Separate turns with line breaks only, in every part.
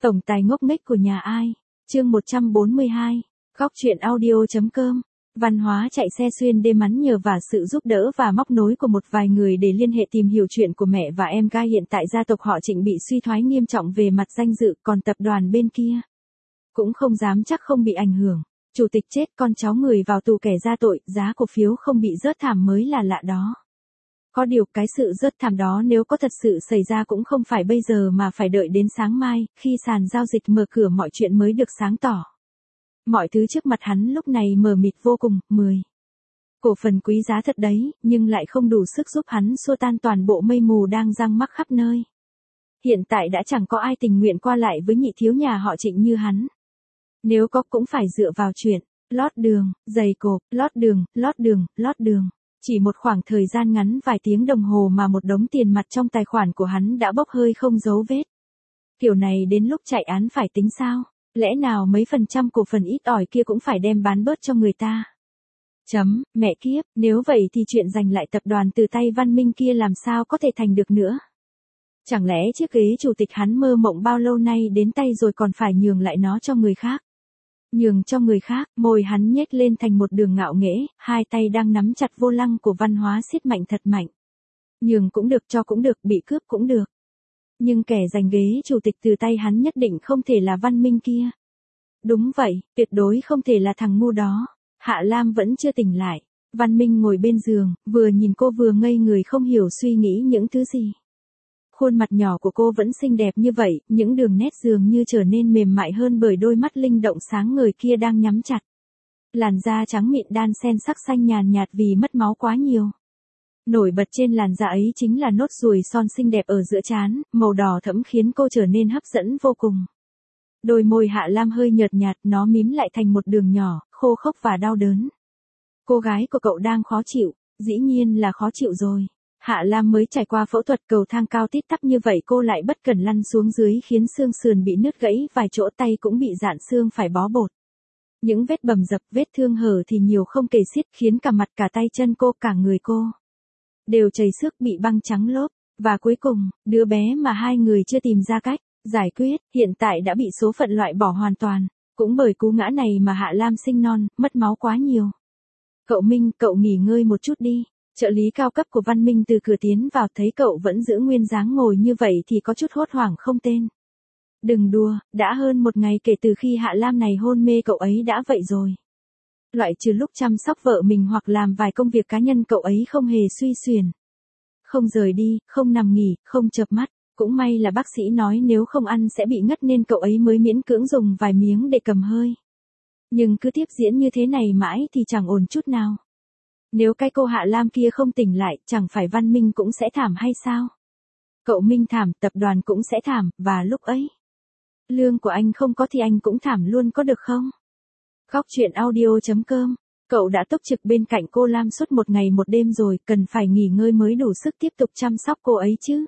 Tổng tài ngốc nghếch của nhà ai? Chương 142. Góc truyện audio.com. Văn Hóa chạy xe xuyên đêm mắn nhờ vào sự giúp đỡ và móc nối của một vài người để liên hệ tìm hiểu chuyện của mẹ và em gai hiện tại gia tộc họ Trịnh bị suy thoái nghiêm trọng về mặt danh dự, còn tập đoàn bên kia cũng không dám chắc không bị ảnh hưởng. Chủ tịch chết, con cháu người vào tù kẻ ra tội, giá cổ phiếu không bị rớt thảm mới là lạ đó. Có điều cái sự rớt thảm đó nếu có thật sự xảy ra cũng không phải bây giờ mà phải đợi đến sáng mai, khi sàn giao dịch mở cửa mọi chuyện mới được sáng tỏ. Mọi thứ trước mặt hắn lúc này mờ mịt vô cùng. Cổ phần quý giá thật đấy, nhưng lại không đủ sức giúp hắn xua tan toàn bộ mây mù đang giăng mắc khắp nơi. Hiện tại đã chẳng có ai tình nguyện qua lại với nhị thiếu nhà họ Trịnh như hắn. Nếu có cũng phải dựa vào chuyện lót đường, giày cộp, lót đường. Chỉ một khoảng thời gian ngắn vài tiếng đồng hồ mà một đống tiền mặt trong tài khoản của hắn đã bốc hơi không dấu vết. Kiểu này đến lúc chạy án phải tính sao? Lẽ nào mấy phần trăm cổ phần ít ỏi kia cũng phải đem bán bớt cho người ta? Mẹ kiếp, nếu vậy thì chuyện giành lại tập đoàn từ tay Văn Minh kia làm sao có thể thành được nữa? Chẳng lẽ chiếc ghế chủ tịch hắn mơ mộng bao lâu nay đến tay rồi còn phải nhường lại nó cho người khác? Nhường cho người khác, môi hắn nhếch lên thành một đường ngạo nghễ, hai tay đang nắm chặt vô lăng của Văn Hóa siết mạnh thật mạnh. Nhường cũng được, cho cũng được, bị cướp cũng được. Nhưng kẻ giành ghế chủ tịch từ tay hắn nhất định không thể là Văn Minh kia. Đúng vậy, tuyệt đối không thể là thằng ngu đó. Hạ Lam vẫn chưa tỉnh lại. Văn Minh ngồi bên giường, vừa nhìn cô vừa ngây người không hiểu suy nghĩ những thứ gì. Khuôn mặt nhỏ của cô vẫn xinh đẹp như vậy, những đường nét dường như trở nên mềm mại hơn bởi đôi mắt linh động sáng ngời kia đang nhắm chặt. Làn da trắng mịn đan xen sắc xanh nhàn nhạt vì mất máu quá nhiều. Nổi bật trên làn da ấy chính là nốt ruồi son xinh đẹp ở giữa trán, màu đỏ thẫm khiến cô trở nên hấp dẫn vô cùng. Đôi môi Hạ Lam hơi nhợt nhạt, nó mím lại thành một đường nhỏ, khô khốc và đau đớn. Cô gái của cậu đang khó chịu, dĩ nhiên là khó chịu rồi. Hạ Lam mới trải qua phẫu thuật cầu thang cao tít tắp như vậy cô lại bất cẩn lăn xuống dưới khiến xương sườn bị nứt gãy, vài chỗ tay cũng bị rạn xương phải bó bột. Những vết bầm dập, vết thương hở thì nhiều không kể xiết khiến cả mặt cả tay chân cô cả người cô đều chảy xước bị băng trắng lốp. Và cuối cùng, đứa bé mà hai người chưa tìm ra cách giải quyết, hiện tại đã bị số phận loại bỏ hoàn toàn. Cũng bởi cú ngã này mà Hạ Lam sinh non, mất máu quá nhiều. Cậu Minh, cậu nghỉ ngơi một chút đi. Trợ lý cao cấp của Văn Minh từ cửa tiến vào thấy cậu vẫn giữ nguyên dáng ngồi như vậy thì có chút hốt hoảng không tên. Đừng đùa, đã hơn một ngày kể từ khi Hạ Lam này hôn mê cậu ấy đã vậy rồi. Loại trừ lúc chăm sóc vợ mình hoặc làm vài công việc cá nhân cậu ấy không hề suy xuyển. Không rời đi, không nằm nghỉ, không chợp mắt. Cũng may là bác sĩ nói nếu không ăn sẽ bị ngất nên cậu ấy mới miễn cưỡng dùng vài miếng để cầm hơi. Nhưng cứ tiếp diễn như thế này mãi thì chẳng ổn chút nào. Nếu cái cô Hạ Lam kia không tỉnh lại, chẳng phải Văn Minh cũng sẽ thảm hay sao? Cậu Minh thảm, tập đoàn cũng sẽ thảm, và lúc ấy, lương của anh không có thì anh cũng thảm luôn có được không? Góc truyện audio.com. Cậu đã túc trực bên cạnh cô Lam suốt một ngày một đêm rồi, cần phải nghỉ ngơi mới đủ sức tiếp tục chăm sóc cô ấy chứ.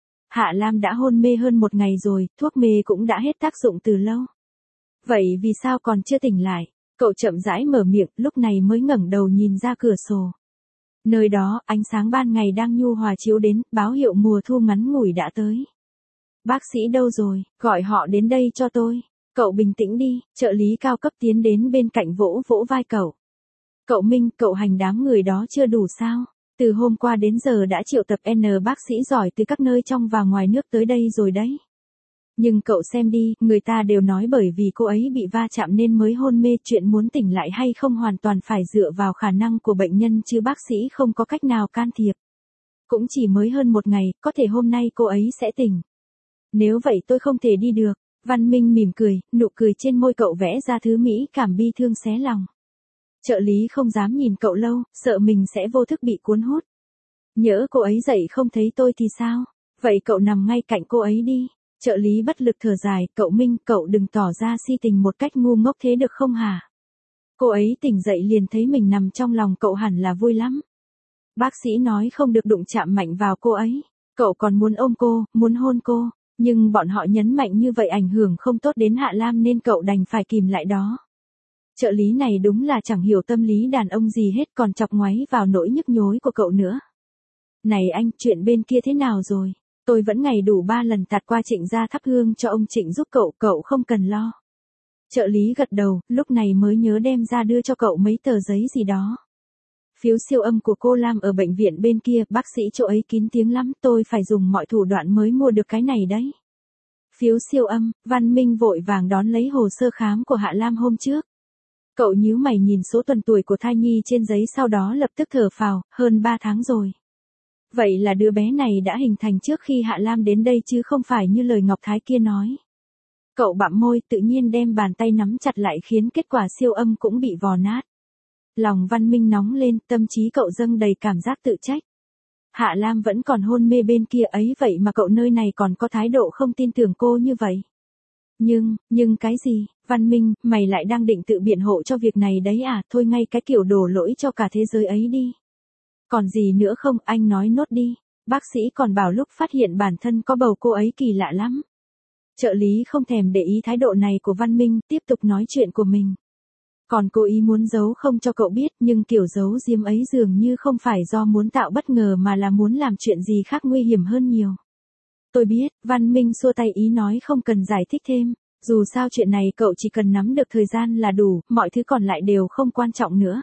Hạ Lam đã hôn mê hơn một ngày rồi, thuốc mê cũng đã hết tác dụng từ lâu. Vậy vì sao còn chưa tỉnh lại? Cậu chậm rãi mở miệng, lúc này mới ngẩng đầu nhìn ra cửa sổ. Nơi đó, ánh sáng ban ngày đang nhu hòa chiếu đến, báo hiệu mùa thu ngắn ngủi đã tới. Bác sĩ đâu rồi, gọi họ đến đây cho tôi. Cậu bình tĩnh đi, trợ lý cao cấp tiến đến bên cạnh vỗ vỗ vai cậu. Cậu Minh, cậu hành đám người đó chưa đủ sao? Từ hôm qua đến giờ đã triệu tập N bác sĩ giỏi từ các nơi trong và ngoài nước tới đây rồi đấy. Nhưng cậu xem đi, người ta đều nói bởi vì cô ấy bị va chạm nên mới hôn mê, chuyện muốn tỉnh lại hay không hoàn toàn phải dựa vào khả năng của bệnh nhân chứ bác sĩ không có cách nào can thiệp. Cũng chỉ mới hơn một ngày, có thể hôm nay cô ấy sẽ tỉnh. Nếu vậy tôi không thể đi được. Văn Minh mỉm cười, nụ cười trên môi cậu vẽ ra thứ mỹ cảm bi thương xé lòng. Trợ lý không dám nhìn cậu lâu, sợ mình sẽ vô thức bị cuốn hút. Nhỡ cô ấy dậy không thấy tôi thì sao? Vậy cậu nằm ngay cạnh cô ấy đi. Trợ lý bất lực thở dài, cậu Minh, cậu đừng tỏ ra si tình một cách ngu ngốc thế được không hả? Cô ấy tỉnh dậy liền thấy mình nằm trong lòng cậu hẳn là vui lắm. Bác sĩ nói không được đụng chạm mạnh vào cô ấy. Cậu còn muốn ôm cô, muốn hôn cô. Nhưng bọn họ nhấn mạnh như vậy ảnh hưởng không tốt đến Hạ Lam nên cậu đành phải kìm lại đó. Trợ lý này đúng là chẳng hiểu tâm lý đàn ông gì hết còn chọc ngoáy vào nỗi nhức nhối của cậu nữa. Này anh, chuyện bên kia thế nào rồi? Tôi vẫn ngày đủ 3 lần tạt qua Trịnh gia thắp hương cho ông Trịnh giúp cậu, cậu không cần lo. Trợ lý gật đầu, lúc này mới nhớ đem ra đưa cho cậu mấy tờ giấy gì đó. Phiếu siêu âm của cô Lam ở bệnh viện bên kia, bác sĩ chỗ ấy kín tiếng lắm, tôi phải dùng mọi thủ đoạn mới mua được cái này đấy. Phiếu siêu âm, Văn Minh vội vàng đón lấy hồ sơ khám của Hạ Lam hôm trước. Cậu nhíu mày nhìn số tuần tuổi của thai nhi trên giấy, sau đó lập tức thở phào, hơn 3 tháng rồi. Vậy là đứa bé này đã hình thành trước khi Hạ Lam đến đây chứ không phải như lời Ngọc Thái kia nói. Cậu bặm môi, tự nhiên đem bàn tay nắm chặt lại khiến kết quả siêu âm cũng bị vò nát. Lòng Văn Minh nóng lên, tâm trí cậu dâng đầy cảm giác tự trách. Hạ Lam vẫn còn hôn mê bên kia ấy, vậy mà cậu nơi này còn có thái độ không tin tưởng cô như vậy. Nhưng cái gì, Văn Minh, mày lại đang định tự biện hộ cho việc này đấy à, thôi ngay cái kiểu đổ lỗi cho cả thế giới ấy đi. Còn gì nữa không, anh nói nốt đi, bác sĩ còn bảo lúc phát hiện bản thân có bầu cô ấy kỳ lạ lắm. Trợ lý không thèm để ý thái độ này của Văn Minh, tiếp tục nói chuyện của mình. Còn cố ý muốn giấu không cho cậu biết, nhưng kiểu giấu giếm ấy dường như không phải do muốn tạo bất ngờ mà là muốn làm chuyện gì khác nguy hiểm hơn nhiều. Tôi biết, Văn Minh xua tay ý nói không cần giải thích thêm, dù sao chuyện này cậu chỉ cần nắm được thời gian là đủ, mọi thứ còn lại đều không quan trọng nữa.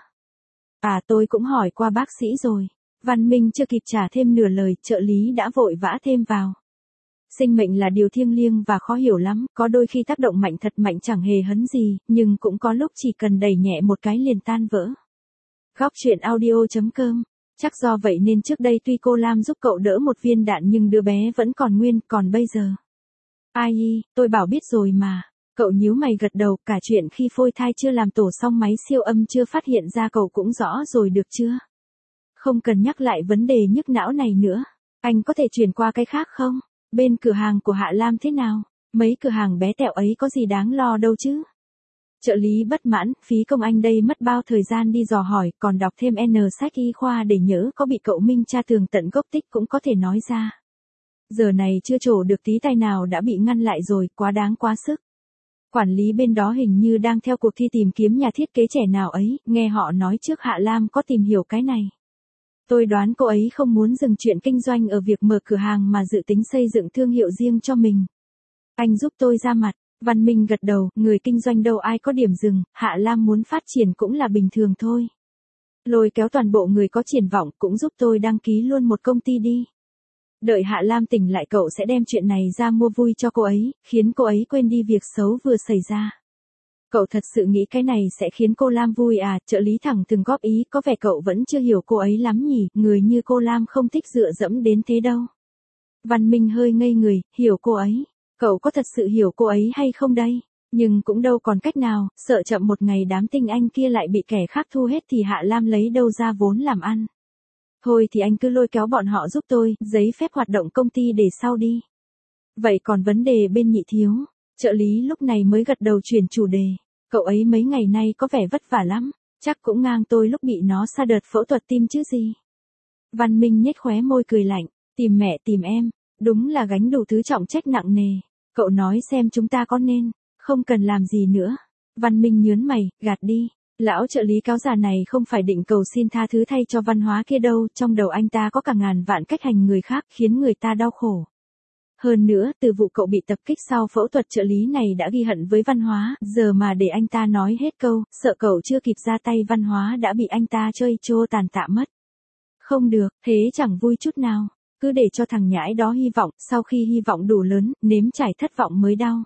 À, tôi cũng hỏi qua bác sĩ rồi. Văn Minh chưa kịp trả thêm nửa lời, trợ lý đã vội vã thêm vào. Sinh mệnh là điều thiêng liêng và khó hiểu lắm, có đôi khi tác động mạnh thật mạnh chẳng hề hấn gì, nhưng cũng có lúc chỉ cần đẩy nhẹ một cái liền tan vỡ. Góc truyện audio.com. Chắc do vậy nên trước đây tuy cô Lam giúp cậu đỡ một viên đạn nhưng đứa bé vẫn còn nguyên, còn bây giờ. Ai, tôi bảo biết rồi mà. Cậu nhíu mày gật đầu, cả chuyện khi phôi thai chưa làm tổ xong máy siêu âm chưa phát hiện ra cậu cũng rõ rồi được chưa? Không cần nhắc lại vấn đề nhức não này nữa. Anh có thể chuyển qua cái khác không? Bên cửa hàng của Hạ Lam thế nào? Mấy cửa hàng bé tẹo ấy có gì đáng lo đâu chứ? Trợ lý bất mãn, phí công anh đây mất bao thời gian đi dò hỏi, còn đọc thêm N sách y khoa để nhớ có bị cậu Minh tra tường tận gốc tích cũng có thể nói ra. Giờ này chưa trổ được tí tay nào đã bị ngăn lại rồi, quá đáng quá sức. Quản lý bên đó hình như đang theo cuộc thi tìm kiếm nhà thiết kế trẻ nào ấy, nghe họ nói trước Hạ Lam có tìm hiểu cái này. Tôi đoán cô ấy không muốn dừng chuyện kinh doanh ở việc mở cửa hàng mà dự tính xây dựng thương hiệu riêng cho mình. Anh giúp tôi ra mặt. Văn Minh gật đầu, người kinh doanh đâu ai có điểm dừng, Hạ Lam muốn phát triển cũng là bình thường thôi. Lôi kéo toàn bộ người có triển vọng, cũng giúp tôi đăng ký luôn một công ty đi. Đợi Hạ Lam tỉnh lại cậu sẽ đem chuyện này ra mua vui cho cô ấy, khiến cô ấy quên đi việc xấu vừa xảy ra. Cậu thật sự nghĩ cái này sẽ khiến cô Lam vui à? Trợ lý thẳng từng góp ý, có vẻ cậu vẫn chưa hiểu cô ấy lắm nhỉ, người như cô Lam không thích dựa dẫm đến thế đâu. Văn Minh hơi ngây người, hiểu cô ấy. Cậu có thật sự hiểu cô ấy hay không đây? Nhưng cũng đâu còn cách nào, sợ chậm một ngày đám tinh anh kia lại bị kẻ khác thu hết thì Hạ Lam lấy đâu ra vốn làm ăn. Thôi thì anh cứ lôi kéo bọn họ giúp tôi, giấy phép hoạt động công ty để sau đi. Vậy còn vấn đề bên Nhị Thiếu? Trợ lý lúc này mới gật đầu chuyển chủ đề. Cậu ấy mấy ngày nay có vẻ vất vả lắm, chắc cũng ngang tôi lúc bị nó sa đợt phẫu thuật tim chứ gì. Văn Minh nhếch khóe môi cười lạnh, tìm mẹ tìm em, đúng là gánh đủ thứ trọng trách nặng nề. Cậu nói xem chúng ta có nên, không cần làm gì nữa. Văn Minh nhớn mày, gạt đi. Lão trợ lý cáo già này không phải định cầu xin tha thứ thay cho Văn Hóa kia đâu, trong đầu anh ta có cả ngàn vạn cách hành người khác khiến người ta đau khổ. Hơn nữa, từ vụ cậu bị tập kích sau phẫu thuật trợ lý này đã ghi hận với Văn Hóa, giờ mà để anh ta nói hết câu, sợ cậu chưa kịp ra tay Văn Hóa đã bị anh ta chơi trô tàn tạ mất. Không được, thế chẳng vui chút nào. Cứ để cho thằng nhãi đó hy vọng, sau khi hy vọng đủ lớn, nếm trải thất vọng mới đau.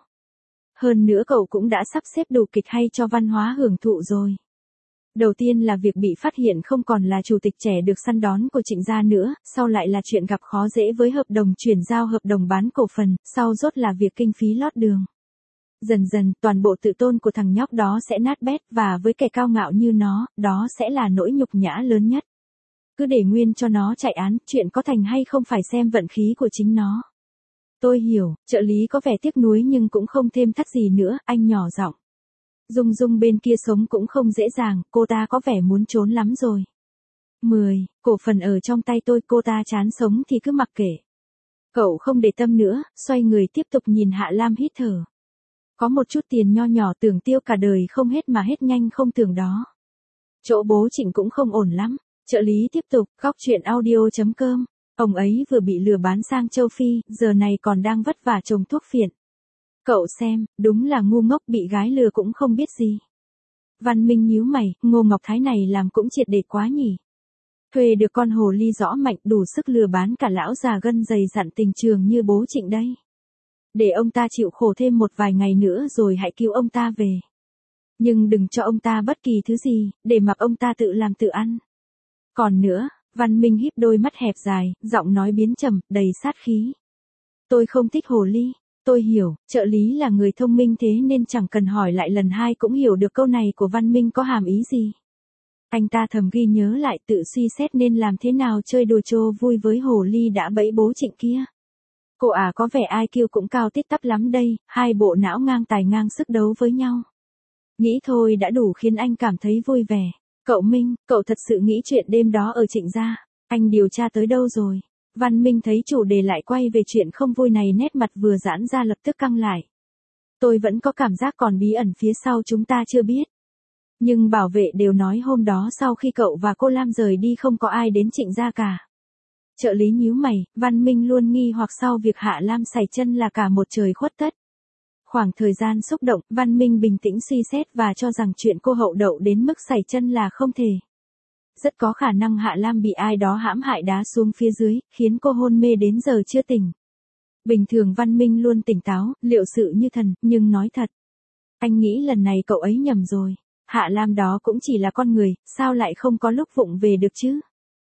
Hơn nữa cậu cũng đã sắp xếp đủ kịch hay cho Văn Hóa hưởng thụ rồi. Đầu tiên là việc bị phát hiện không còn là chủ tịch trẻ được săn đón của Trịnh gia nữa, sau lại là chuyện gặp khó dễ với hợp đồng chuyển giao hợp đồng bán cổ phần, sau rốt là việc kinh phí lót đường. Dần dần, toàn bộ tự tôn của thằng nhóc đó sẽ nát bét và với kẻ cao ngạo như nó, đó sẽ là nỗi nhục nhã lớn nhất. Cứ để nguyên cho nó chạy án, chuyện có thành hay không phải xem vận khí của chính nó. Tôi hiểu, trợ lý có vẻ tiếc nuối nhưng cũng không thêm thắt gì nữa, anh nhỏ giọng. Dung Dung bên kia sống cũng không dễ dàng, cô ta có vẻ muốn trốn lắm rồi. 10. Cổ phần ở trong tay tôi, cô ta chán sống thì cứ mặc kệ. Cậu không để tâm nữa, xoay người tiếp tục nhìn Hạ Lam hít thở. Có một chút tiền nho nhỏ tưởng tiêu cả đời không hết mà hết nhanh không tưởng đó. Chỗ bố Trịnh cũng không ổn lắm. Trợ lý tiếp tục, góc truyện audio.com Ông ấy vừa bị lừa bán sang châu Phi, giờ này còn đang vất vả trồng thuốc phiện. Cậu xem, đúng là ngu ngốc, bị gái lừa cũng không biết gì. Văn Minh nhíu mày, Ngô Ngọc Thái này làm cũng triệt để quá nhỉ. Thuê được con hồ ly rõ mạnh đủ sức lừa bán cả lão già gân dày dặn tình trường như bố Trịnh đây. Để ông ta chịu khổ thêm một vài ngày nữa rồi hãy cứu ông ta về. Nhưng đừng cho ông ta bất kỳ thứ gì, để mặc ông ta tự làm tự ăn. Còn nữa, Văn Minh híp đôi mắt hẹp dài, giọng nói biến trầm, đầy sát khí. Tôi không thích hồ ly. Tôi hiểu, trợ lý là người thông minh thế nên chẳng cần hỏi lại lần hai cũng hiểu được câu này của Văn Minh có hàm ý gì. Anh ta thầm ghi nhớ lại, tự suy xét nên làm thế nào chơi đùa trô vui với hồ ly đã bẫy bố Trịnh kia. Cô có vẻ IQ cũng cao tít tắp lắm đây, hai bộ não ngang tài ngang sức đấu với nhau. Nghĩ thôi đã đủ khiến anh cảm thấy vui vẻ. Cậu Minh, cậu thật sự nghĩ chuyện đêm đó ở Trịnh gia, anh điều tra tới đâu rồi? Văn Minh thấy chủ đề lại quay về chuyện không vui này, nét mặt vừa giãn ra lập tức căng lại. Tôi vẫn có cảm giác còn bí ẩn phía sau chúng ta chưa biết. Nhưng bảo vệ đều nói hôm đó sau khi cậu và cô Lam rời đi không có ai đến Trịnh gia cả. Trợ lý nhíu mày, Văn Minh luôn nghi hoặc sau việc Hạ Lam sảy chân là cả một trời khuất tất. Khoảng thời gian xúc động, Văn Minh bình tĩnh suy xét và cho rằng chuyện cô hậu đậu đến mức sảy chân là không thể. Rất có khả năng Hạ Lam bị ai đó hãm hại đá xuống phía dưới, khiến cô hôn mê đến giờ chưa tỉnh. Bình thường Văn Minh luôn tỉnh táo, liệu sự như thần, nhưng nói thật. Anh nghĩ lần này cậu ấy nhầm rồi. Hạ Lam đó cũng chỉ là con người, sao lại không có lúc vụng về được chứ?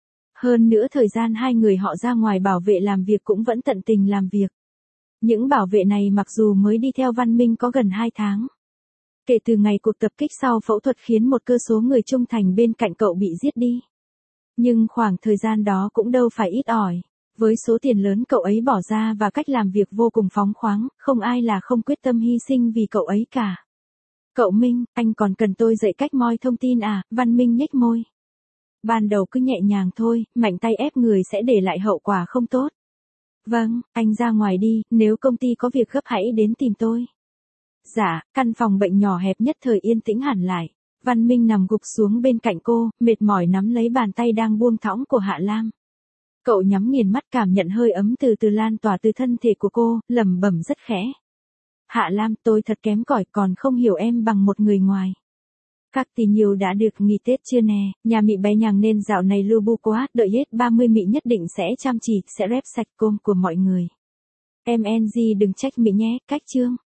Hơn nữa thời gian hai người họ ra ngoài bảo vệ làm việc cũng vẫn tận tình làm việc. Những bảo vệ này mặc dù mới đi theo Văn Minh có gần 2 tháng. Kể từ ngày cuộc tập kích sau phẫu thuật khiến một cơ số người trung thành bên cạnh cậu bị giết đi. Nhưng khoảng thời gian đó cũng đâu phải ít ỏi. Với số tiền lớn cậu ấy bỏ ra và cách làm việc vô cùng phóng khoáng, không ai là không quyết tâm hy sinh vì cậu ấy cả. Cậu Minh, anh còn cần tôi dạy cách moi thông tin à? Văn Minh nhếch môi. Ban đầu cứ nhẹ nhàng thôi, mạnh tay ép người sẽ để lại hậu quả không tốt. Vâng, anh ra ngoài đi, nếu công ty có việc gấp hãy đến tìm tôi. Dạ, căn phòng bệnh nhỏ hẹp nhất thời yên tĩnh hẳn lại. Văn Minh nằm gục xuống bên cạnh cô, mệt mỏi nắm lấy bàn tay đang buông thõng của Hạ Lam. Cậu nhắm nghiền mắt cảm nhận hơi ấm từ từ lan tỏa từ thân thể của cô, lẩm bẩm rất khẽ. Hạ Lam, tôi thật kém cỏi còn không hiểu em bằng một người ngoài. Các tỷ nhiều đã được nghỉ Tết chưa nè, nhà Mị bé nhàng nên dạo này lu bu quá, đợi hết 30 Mị nhất định sẽ chăm chỉ, sẽ rép sạch cơm của mọi người. Em NG đừng trách Mị nhé, cách chương.